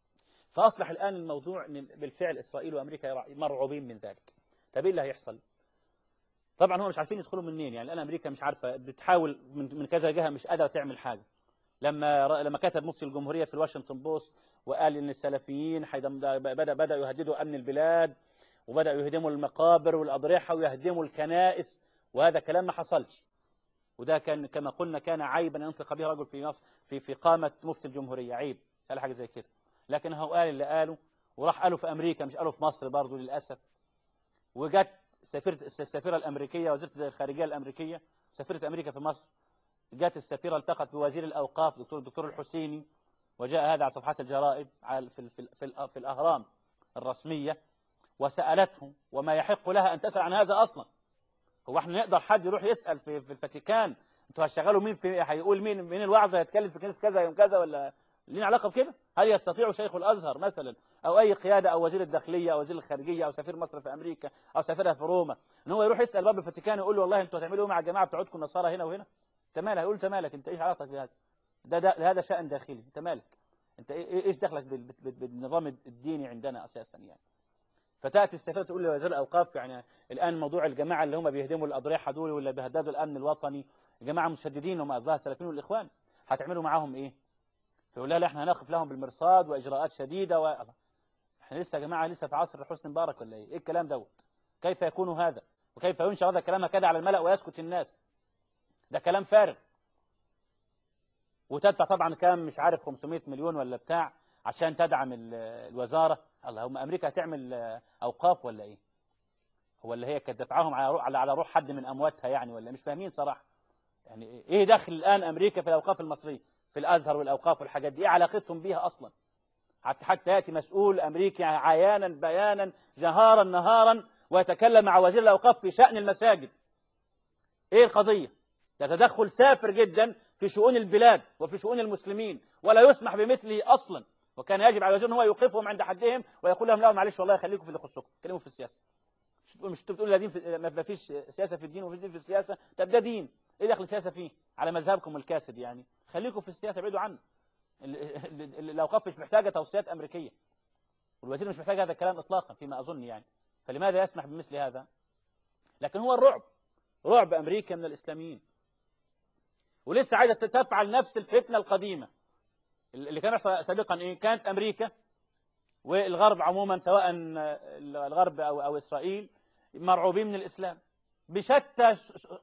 فأصبح الآن الموضوع إن بالفعل إسرائيل وأمريكا مرعوبين من ذلك. طب إيه اللي هيحصل؟ طبعا هم مش عارفين يدخلوا منين، يعني الآن أمريكا مش عارفة، بتحاول من كذا جهة، مش قادرة تعمل حاجة. لما كتب مفتي الجمهورية في الواشنطن بوست وقال إن السلفيين بدأوا يهددوا أمن البلاد، وبدأوا يهدموا المقابر والأضرحة ويهدموا الكنائس، وهذا كلام ما حصلش. وده كان كما قلنا كان عيبا ينطق به رجل في مصر في قامة مفتي الجمهورية، عيب قال حاجة زي كده. لكن هو قال اللي قاله، وراح قاله في أمريكا مش قاله في مصر برضه للأسف. وجت السفيرة الأمريكية، وزيرة الخارجية الأمريكية، سفيرة أمريكا في مصر، جت السفيرة التقت بوزير الأوقاف الدكتور الحسيني، وجاء هذا على صفحات الجرائد في الأهرام الرسمية، وسألته وما يحق لها أن تسأل عن هذا أصلا. هو احنا نقدر حد يروح يسأل في الفاتيكان انتوا هتشغلوا مين، في هيقول مين الوعظة هيتكلم في كنيسة كذا يوم كذا، ولا لينا علاقة بكده؟ هل يستطيع شيخ الأزهر مثلا أو أي قيادة أو وزير الداخلية أو وزير الخارجية أو سفير مصر في أمريكا أو سفيرها في روما ان هو يروح يسأل باب الفاتيكان ويقول له والله انتوا هتعملوا ايه مع الجماعة بتوعكم النصارى هنا وهنا؟ انت مالك؟ هيقول انت مالك، انت ايش علاقتك بهذا؟ هذا شأن داخلي، انت مالك؟ انت ايش دخلك بالنظام الديني عندنا اساسا يعني؟ فتأتي السفيرة تقول لوزير الأوقاف يعني الآن موضوع الجماعة اللي هم بيهدموا الأضرحة دول ولا بيهددوا الأمن الوطني، جماعة مشددين هم أصدقاء السلفيين والإخوان، هتعملوا معاهم إيه؟ فيقول لها لا احنا هنقف لهم بالمرصاد وإجراءات شديدة احنا لسه يا جماعة لسه في عصر حسني مبارك ولا إيه الكلام دوت؟ كيف يكون هذا؟ وكيف ينشر هذا الكلام هكذا على الملأ ويسكت الناس؟ ده كلام فارغ. وتدفع طبعا كام مش عارف 500 مليون ولا بتاع عشان تدعم الوزارة. الله، هم أمريكا هتعمل أوقاف ولا إيه؟ هو اللي هي كانت دفعهم على روح حد من أمواتها يعني، ولا مش فاهمين صراحة؟ يعني إيه دخل الآن أمريكا في الأوقاف المصرية في الأزهر والأوقاف والحاجات دي؟ إيه علاقتهم بيها أصلا؟ حتى يأتي مسؤول أمريكي عيانا بيانا جهارا نهارا ويتكلم مع وزير الأوقاف في شأن المساجد. إيه القضية؟ ده تدخل سافر جدا في شؤون البلاد وفي شؤون المسلمين، ولا يسمح بمثله أصلا. وكان يجب على الوزير ان هو يوقفهم عند حدهم ويقول لهم لا معلش والله خليكم في اللي يخصكم، كلموا في السياسة. مش بتقول لا دين ما فيش سياسة في الدين وما فيش دين في السياسة. طب ده دين، ايه دخل السياسة فيه على مذهبكم الكاسد يعني؟ خليكم في السياسة، ابعدوا عنه. الأوقاف مش محتاجة توصيات أمريكية، والوزير مش محتاج هذا الكلام إطلاقا فيما أظن يعني. فلماذا يسمح بمثل هذا؟ لكن هو الرعب، رعب أمريكا من الإسلاميين، ولسه عايزة تفعل نفس الفتنة القديمة اللي كان سابقا. إيه كانت أمريكا والغرب عموما سواء الغرب أو إسرائيل مرعوبين من الإسلام بشتى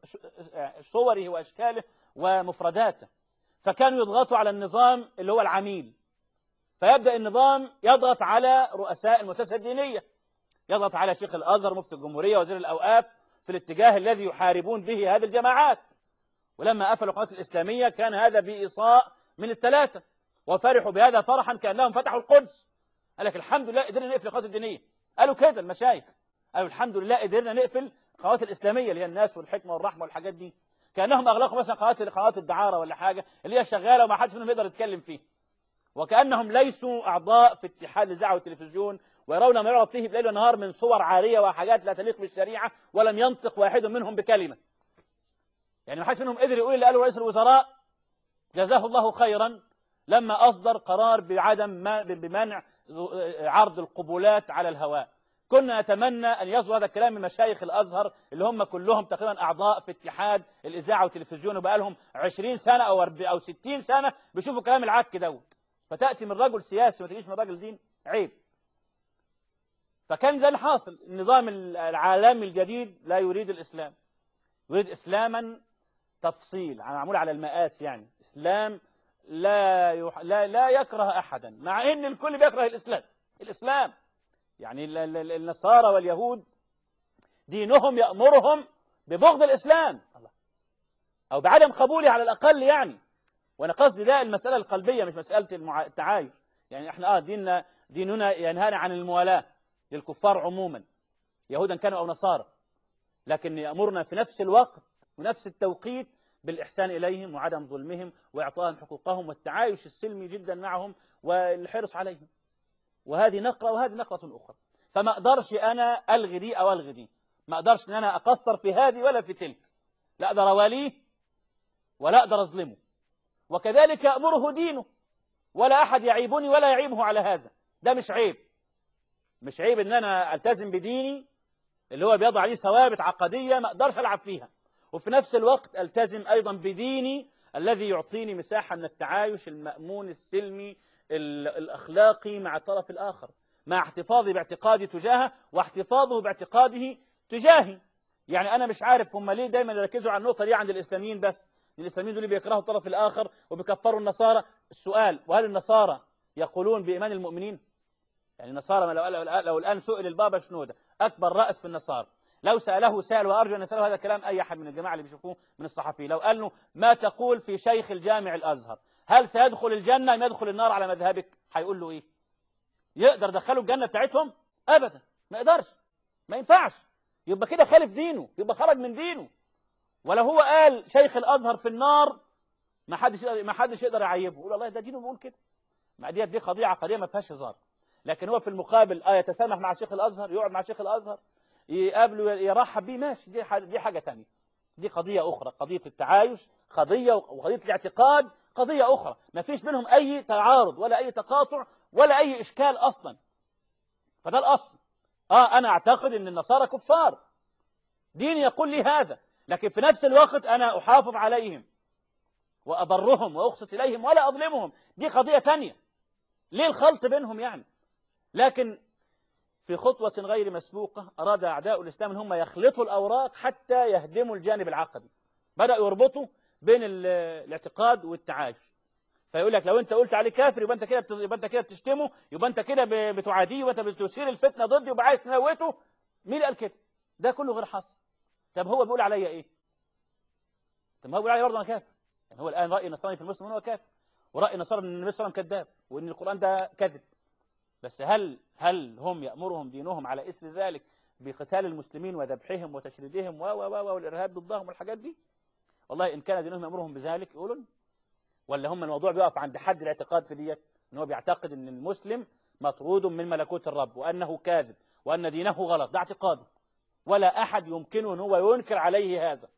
صوره وأشكاله ومفرداته، فكانوا يضغطوا على النظام اللي هو العميل. فيبدأ النظام يضغط على رؤساء المؤسسة الدينية، يضغط على شيخ الأزهر مفتي الجمهورية وزير الأوقاف في الاتجاه الذي يحاربون به هذه الجماعات. ولما قفلوا القناة الإسلامية كان هذا بإيصاء من الثلاثة، وفرحوا بهذا فرحا كأنهم فتحوا القدس. قال لك الحمد لله قدرنا نقفل القنوات الدينية. قالوا كده المشايخ، قالوا الحمد لله قدرنا نقفل القنوات الإسلامية اللي هي الناس والحكمة والرحمة والحاجات دي. كأنهم أغلقوا مثلا قنوات الدعارة ولا حاجة اللي هي شغالة وما حدش منهم يقدر يتكلم فيه، وكأنهم ليسوا أعضاء في اتحاد الإذاعة والتلفزيون، ويرون ما يعرض فيه بليل ونهار من صور عارية وحاجات لا تليق بالشريعة، ولم ينطق واحد منهم بكلمة. يعني ما حدش منهم قدر يقول اللي قاله رئيس الوزراء جزاه الله خيرا لما أصدر قرار بمنع عرض القبولات على الهواء. كنا نتمنى أن يصدر هذا الكلام من مشايخ الأزهر اللي هم كلهم تقريبا أعضاء في اتحاد الإذاعة والتلفزيون، وبقى لهم 20 سنة أو 60 سنة بيشوفوا كلام العك دوت. فتأتي من رجل سياسي ما تجيش من رجل دين، عيب. فكان ده الحاصل. النظام العالمي الجديد لا يريد الإسلام، يريد إسلاما تفصيل معمول على المقاس، يعني إسلام لا يكره أحدا، مع أن الكل بيكره الإسلام يعني النصارى واليهود دينهم يأمرهم ببغض الإسلام أو بعدم قبوله على الأقل يعني. وأنا قصدي ده المسألة القلبية مش مسألة التعايش. يعني إحنا ديننا ينهانا عن الموالاة للكفار عموما يهودا كانوا أو نصارى، لكن يأمرنا في نفس الوقت ونفس التوقيت بالإحسان إليهم وعدم ظلمهم وإعطائهم حقوقهم والتعايش السلمي جدا معهم والحرص عليهم. وهذه نقرة وهذه نقرة أخرى. فما أقدرش أنا ألغي دي أو ألغي دي، ما أقدرش أن أنا أقصر في هذه ولا في تلك، لا أقدر أواليه ولا أقدر أظلمه. وكذلك يأمره دينه، ولا أحد يعيبني ولا يعيبه على هذا. ده مش عيب. مش عيب ان انا التزم بديني اللي هو بيضع لي ثوابت عقدية ما اقدرش العب فيها، وفي نفس الوقت التزم ايضا بديني الذي يعطيني مساحة من التعايش المأمون السلمي الاخلاقي مع الطرف الاخر، مع احتفاظي باعتقادي تجاهه واحتفاظه باعتقاده تجاهي. يعني انا مش عارف هم ليه دايما يركزوا على النقطة دي عند الاسلاميين بس، الاسلاميين دول بيكرهوا الطرف الاخر وبيكفروا النصارى. السؤال: وهل النصارى يقولون بإيمان المؤمنين؟ يعني النصارى لو الآن سئل البابا شنودة أكبر رأس في النصارى، لو سأله سائل، وأرجو أن يسأله هذا الكلام أي أحد من الجماعة اللي بيشوفوه من الصحفيين، لو قال له ما تقول في شيخ الجامع الأزهر، هل سيدخل الجنة أم يدخل النار على مذهبك؟ هيقول له إيه؟ يقدر دخله الجنة بتاعتهم؟ أبدا، ما يقدرش، ما ينفعش، يبقى كده خالف دينه، يبقى خرج من دينه. ولو هو قال شيخ الأزهر في النار ما حدش يقدر يعيبه، يقول والله ده دينه بيقول كده. ما دي قضية عقدية ما فيهاش هزار. لكن هو في المقابل يتسامح مع شيخ الأزهر، يقعد مع شيخ الأزهر، يقابله، يرحب بيه، ماشي، دي حاجة تانية، دي قضية أخرى. قضية التعايش قضية، وقضية الاعتقاد قضية أخرى، ما فيش بينهم أي تعارض ولا أي تقاطع ولا أي إشكال أصلا. فده الأصل. أنا أعتقد أن النصارى كفار، ديني يقول لي هذا، لكن في نفس الوقت أنا أحافظ عليهم وأبرهم وأقسط إليهم ولا أظلمهم، دي قضية تانية. ليه الخلط بينهم يعني؟ لكن في خطوة غير مسبوقة أراد أعداء الإسلام أن هم يخلطوا الأوراق حتى يهدموا الجانب العقدي. بدأوا يربطوا بين الاعتقاد والتعايش، فيقول لك لو أنت قلت عليه كافر يبقى أنت كده بتشتمه، يبقى أنت كده بتعاديه، وأنت بتثير الفتنة ضدي ويبقى عايز تموته. مين اللي قال كده؟ ده كله غير حاصل. طب هو بيقول عليا إيه؟ طب هو بيقول عليا برضه أنا كافر. يعني هو الآن رأي النصراني في المسلم هو كافر، ورأي النصارى أن النبي صلى الله عليه وسلم كذاب وأن القرآن ده كذب. بس هل هم يأمرهم دينهم على إثر ذلك بقتال المسلمين وذبحهم وتشريدهم والإرهاب ضدهم والحاجات دي؟ والله إن كان دينهم يأمرهم بذلك يقولون، ولا هم الموضوع بيقف عند حد الاعتقاد في ديت، إن هو بيعتقد إن المسلم مطرود من ملكوت الرب وأنه كاذب وأن دينه غلط، ده اعتقاده، ولا أحد يمكنه أن هو ينكر عليه هذا.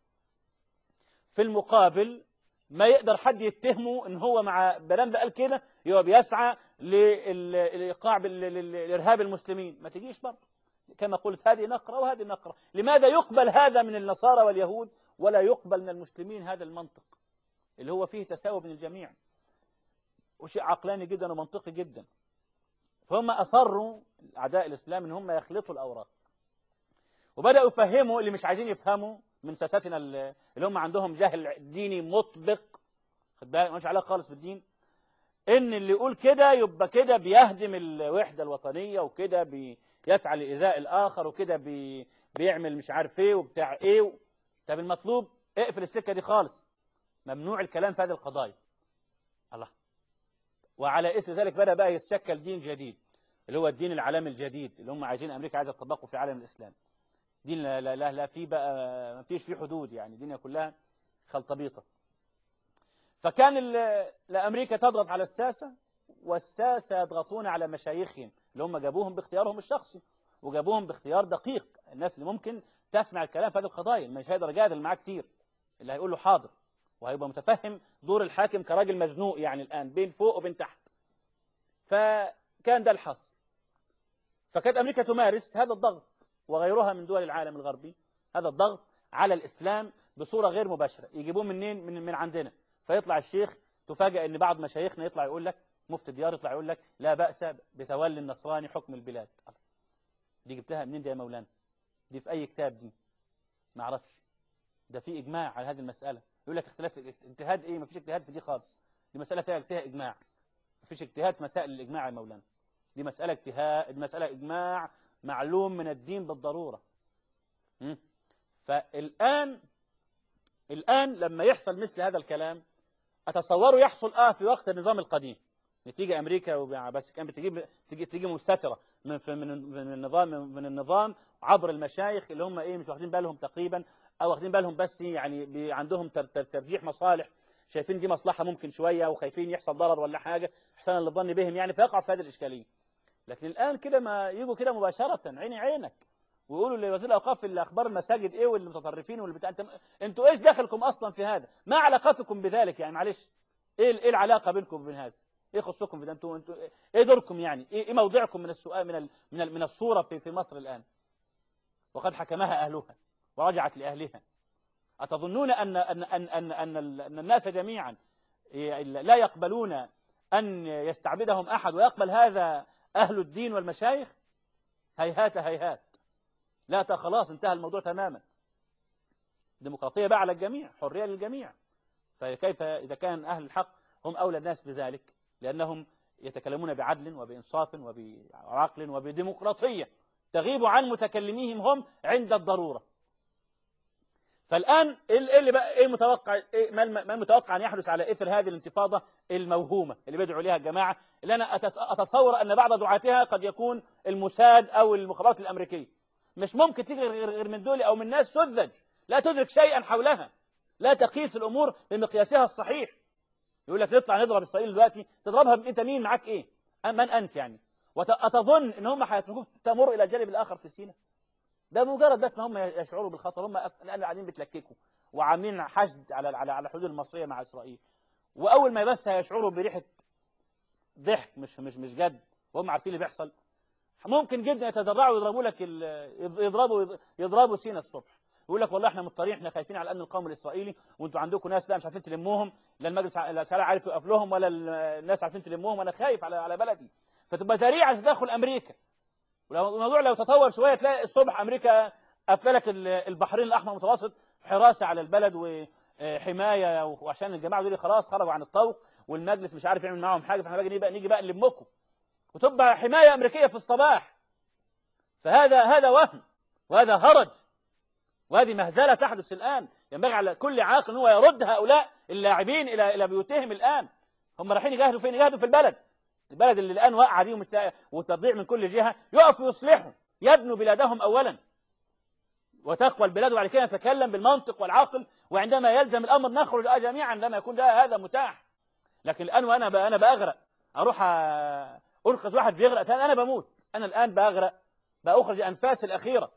في المقابل ما يقدر حد يتهمه ان هو مع بلان قال كده يبقى بيسعى للايقاع بالارهاب المسلمين. ما تجيش برضه، كما قلت هذه نقرة وهذه نقرة. لماذا يقبل هذا من النصارى واليهود ولا يقبل من المسلمين؟ هذا المنطق اللي هو فيه تساوي بين الجميع، وشيء عقلاني جدا ومنطقي جدا. فهم أصروا أعداء الإسلام ان هم يخلطوا الأوراق، وبدأوا يفهموا اللي مش عايزين يفهموا من ساساتنا اللي هم عندهم جهل ديني مطبق، خد بالك مش علاقه خالص بالدين، ان اللي يقول كده يبقى كده بيهدم الوحده الوطنيه، وكده بيسعى لايذاء الاخر، وكده بيعمل مش عارف ايه وبتاع ايه. طب المطلوب اقفل السكه دي خالص، ممنوع الكلام في هذه القضايا. الله. وعلى اثر ذلك بدا بقى يتشكل دين جديد اللي هو الدين العالمي الجديد اللي هم عايزين امريكا عايزه تطبقه في عالم الاسلام. دين لا في بقى ما فيش فيه حدود، يعني الدنيا كلها خلطبيطه. فكان لأمريكا تضغط على الساسة، والساسة يضغطون على مشايخهم اللي هم جابوهم باختيارهم الشخصي، وجابوهم باختيار دقيق، الناس اللي ممكن تسمع الكلام في هذه القضايا، مش هيقدر يجادل معاه كتير، اللي هيقول له حاضر وهيبقى متفهم دور الحاكم كراجل مزنوق يعني الآن بين فوق وبين تحت. فكان ده الحصر. فكانت أمريكا تمارس هذا الضغط وغيرها من دول العالم الغربي، هذا الضغط على الإسلام بصورة غير مباشرة. يجيبوه منين؟ من عندنا. فيطلع الشيخ، تفاجأ ان بعض مشايخنا يطلع يقول لك، مفتي الديار يطلع يقول لك لا بأس بتولي النصراني حكم البلاد. دي جبتها منين دي يا مولانا؟ دي في اي كتاب دي؟ ما اعرفش. ده في اجماع على هذه المسألة. يقول لك اختلاف اجتهاد ايه؟ ما فيش اجتهاد في دي خالص، دي مسألة فيها اجماع. ما فيش اجتهاد في مسائل الاجماع يا مولانا، دي مسألة اجتهاد، مسألة اجماع معلوم من الدين بالضرورة. فالآن لما يحصل مثل هذا الكلام أتصوره يحصل في وقت النظام القديم، نتيجة أمريكا بس كان تيجي مستترة من النظام عبر المشايخ اللي هم مش واخدين بالهم تقريبا، أو واخدين بالهم بس يعني عندهم ترجيح مصالح، شايفين دي مصلحة ممكن شوية وخايفين يحصل ضرر ولا حاجة حسنا للظن بهم يعني، فيقع في هذه الإشكالية. لكن الآن كده ما يجوا كده مباشرة عيني عينك ويقولوا لوزير الاوقاف اللي اخبار المساجد ايه واللي متطرفين واللي بتاع، انتوا ايش دخلكم اصلا في هذا؟ ما علاقتكم بذلك يعني؟ معلش، ايه العلاقه بينكم وبين هذا؟ ايه يخصكم في ده؟ انتوا ايه دوركم يعني؟ ايه موضعكم من السؤال من الصورة في مصر الآن؟ وقد حكمها أهلها ورجعت لأهلها. أتظنون أن الناس جميعا لا يقبلون أن يستعبدهم أحد ويقبل هذا أهل الدين والمشايخ؟ هيهات هيهات. لا خلاص انتهى الموضوع تماما. ديمقراطية بقى على الجميع، حرية للجميع. فكيف إذا كان أهل الحق هم أولى الناس بذلك، لأنهم يتكلمون بعدل وبإنصاف وبعقل وبديمقراطية تغيب عن متكلميهم هم عند الضرورة. فالآن اللي بقى ايه المتوقع؟ ما المتوقع ان يحدث على اثر هذه الانتفاضه الموهومه اللي بيدعو لها الجماعه، اللي انا اتصور ان بعض دعاتها قد يكون الموساد او المخابرات الامريكيه. مش ممكن تيجي غير من دول او من ناس سذج لا تدرك شيئا حولها، لا تقيس الامور بمقياسها الصحيح. يقول لك نطلع نضرب اسرائيل دلوقتي، تضربها انت مين؟ معاك ايه؟ من انت يعني؟ وأتظن ان هم هيتركوك تمر الى الجانب الاخر في سيناء؟ ده مجرد بس ما هم يشعروا بالخطر، هم الان قاعدين بيتلككوا وعاملين حشد على الحدود المصريه مع اسرائيل، واول ما بس هيشعروا بريحه ضحك مش جد، وهم عارفين اللي بيحصل، ممكن جدا يتذرعوا ويضربوا لك يضربوا سيناء الصبح. يقول لك والله احنا مضطرين، احنا خايفين على الامن القومي الاسرائيلي، وانتوا عندكم ناس بقى مش عارفين تلموهم، لا المجلس العسكري عارف يقف لهم ولا الناس عارفين تلموهم، وانا خايف على بلدي. فتبقى ذريعه تدخل امريكا. ولو الموضوع لو تطور شويه تلاقي الصبح امريكا قفلك البحرين الاحمر المتوسط حراسه على البلد وحمايه، وعشان الجماعه دول خلاص خرجوا عن الطوق والمجلس مش عارف يعمل معاهم حاجه، فاحنا نيجي بقى نلمكم، وتبقى حمايه امريكيه في الصباح. فهذا وهم، وهذا هرج، وهذه مهزله تحدث الان. ينبغي على كل عاقل ان هو يرد هؤلاء اللاعبين الى بيوتهم الان. هم رايحين يجاهدوا فين؟ يجاهدوا في البلد اللي الآن واقعة دي وتضيع من كل جهة. يقفوا يصلحوا، يبنوا بلادهم أولا وتقوى البلاد، وبعد كده نتكلم بالمنطق والعقل، وعندما يلزم الأمر نخرج جميعا لما يكون هذا متاح. لكن الآن وأنا بأغرق أروح أنقذ واحد بيغرق ثاني، أنا بموت، أنا الآن بأغرق بأخرج أنفاسي الأخيرة،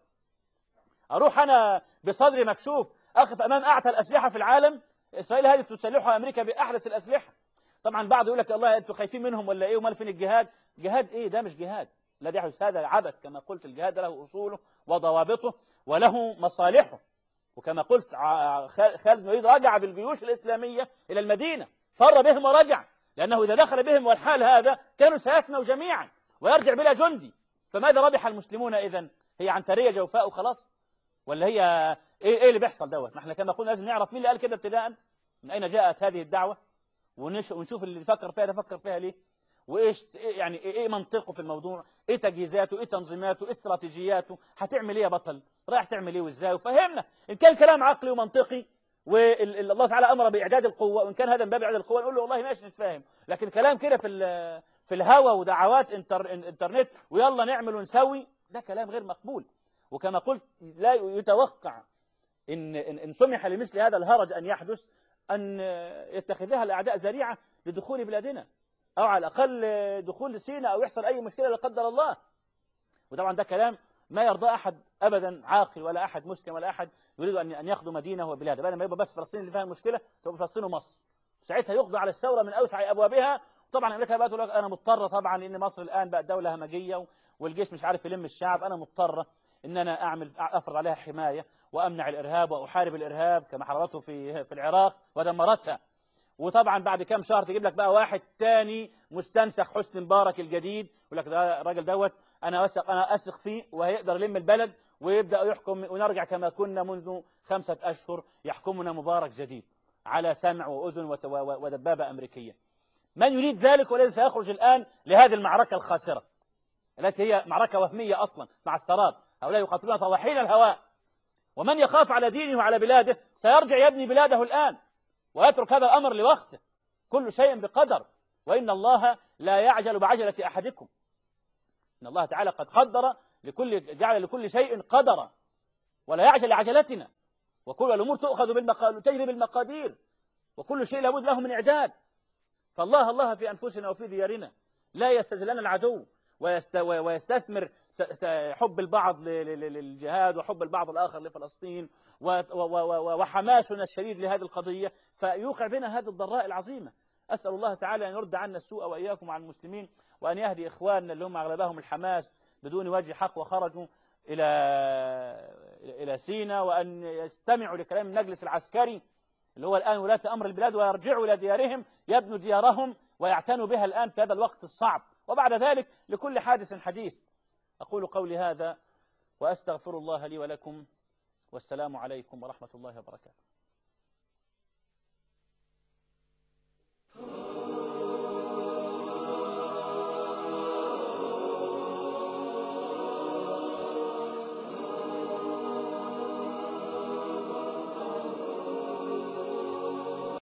أروح أنا بصدري مكشوف أقف أمام أعتى الأسلحة في العالم. إسرائيل هذه تسلحها أمريكا بأحدث الأسلحة. طبعا بعض يقول لك الله انتوا خايفين منهم ولا ايه، ومال فين الجهاد؟ جهاد ايه؟ ده مش جهاد، لا ده يحدث، هذا عبث. كما قلت الجهاد له اصوله وضوابطه وله مصالحه. وكما قلت خالد بن الوليد رجع بالجيوش الاسلاميه الى المدينه، فر بهم ورجع، لانه اذا دخل بهم والحال هذا كانوا سيفنوا جميعا ويرجع بلا جندي. فماذا ربح المسلمون اذا؟ هي عنتريه جوفاء وخلاص؟ ولا هي ايه اللي بيحصل دوت؟ ما احنا كما قلنا لازم نعرف مين اللي قال كده ابتداء، من اين جاءت هذه الدعوه، ونشوف اللي فكر فيها ده فكر فيها ليه، وايش يعني ايه منطقه في الموضوع، ايه تجهيزاته، ايه تنظيماته، ايه استراتيجياته، هتعمل ايه يا بطل، رايح تعمل ايه وازاي، وفهمنا. ان كان كلام عقلي ومنطقي والله تعالى امر باعداد القوه، وان كان هذا من باب اعداد القوه نقول له والله ماشي نتفاهم. لكن كلام كده في الهوى ودعوات انترنت ويلا نعمل ونسوي، ده كلام غير مقبول. وكما قلت لا يتوقع ان سمح لمثل هذا الهرج ان يحدث أن يتخذها الأعداء ذريعة لدخول بلادنا، أو على الأقل دخول سيناء، أو يحصل أي مشكلة لا قدر الله. وطبعا ده كلام ما يرضى أحد أبدا عاقل، ولا أحد مسلم، ولا أحد يريد أن يخدم مدينة وبلاده. بدل ما يبقى بس فلسطين اللي فيها المشكلة، تبقى فلسطين ومصر، ساعتها يقضى على الثورة من أوسع أبوابها. طبعا أمريكا بقى تقول لك أنا مضطرة طبعا، لأن مصر الآن بقت دولة همجية والجيش مش عارف يلم الشعب، أنا مضطرة إن أنا أفرض عليها حماية وأمنع الإرهاب وأحارب الإرهاب كما حاربته في العراق ودمرتها. وطبعا بعد كام شهر تجيب لك بقى واحد تاني مستنسخ، حسني مبارك الجديد، يقول لك ده الراجل دوت أنا أثق فيه وهيقدر يلم البلد ويبدأ يحكم، ونرجع كما كنا منذ 5 أشهر يحكمنا مبارك جديد على سمع وأذن ودبابة أمريكية. من يريد ذلك والذي سيخرج الآن لهذه المعركة الخاسرة التي هي معركة وهمية أصلا مع السراب؟ هؤلاء يقاتلون طواحين الهواء. ومن يخاف على دينه وعلى بلاده سيرجع يبني بلاده الآن ويترك هذا الأمر لوقته. كل شيء بقدر، وإن الله لا يعجل بعجلة أحدكم. إن الله تعالى قد قدر جعل لكل شيء قدرا، ولا يعجل لعجلتنا. وكل الأمور تجري بالمقادير، وكل شيء لابد له من إعداد. فالله في أنفسنا وفي ديارنا، لا يستذلنا العدو ويستثمر حب البعض للجهاد وحب البعض الآخر لفلسطين وحماسنا الشديد لهذه القضية، فيوقع بنا هذه الضراء العظيمة. أسأل الله تعالى أن يرد عنا السوء وإياكم عن المسلمين، وأن يهدي إخواننا اللي هم أغلبهم الحماس بدون وجه حق وخرجوا إلى سيناء، وأن يستمعوا لكلام المجلس العسكري اللي هو الآن ولاة أمر البلاد، ويرجعوا إلى ديارهم، يبنوا ديارهم ويعتنوا بها الآن في هذا الوقت الصعب، وبعد ذلك لكل حادث حديث. أقول قولي هذا وأستغفر الله لي ولكم، والسلام عليكم ورحمة الله وبركاته.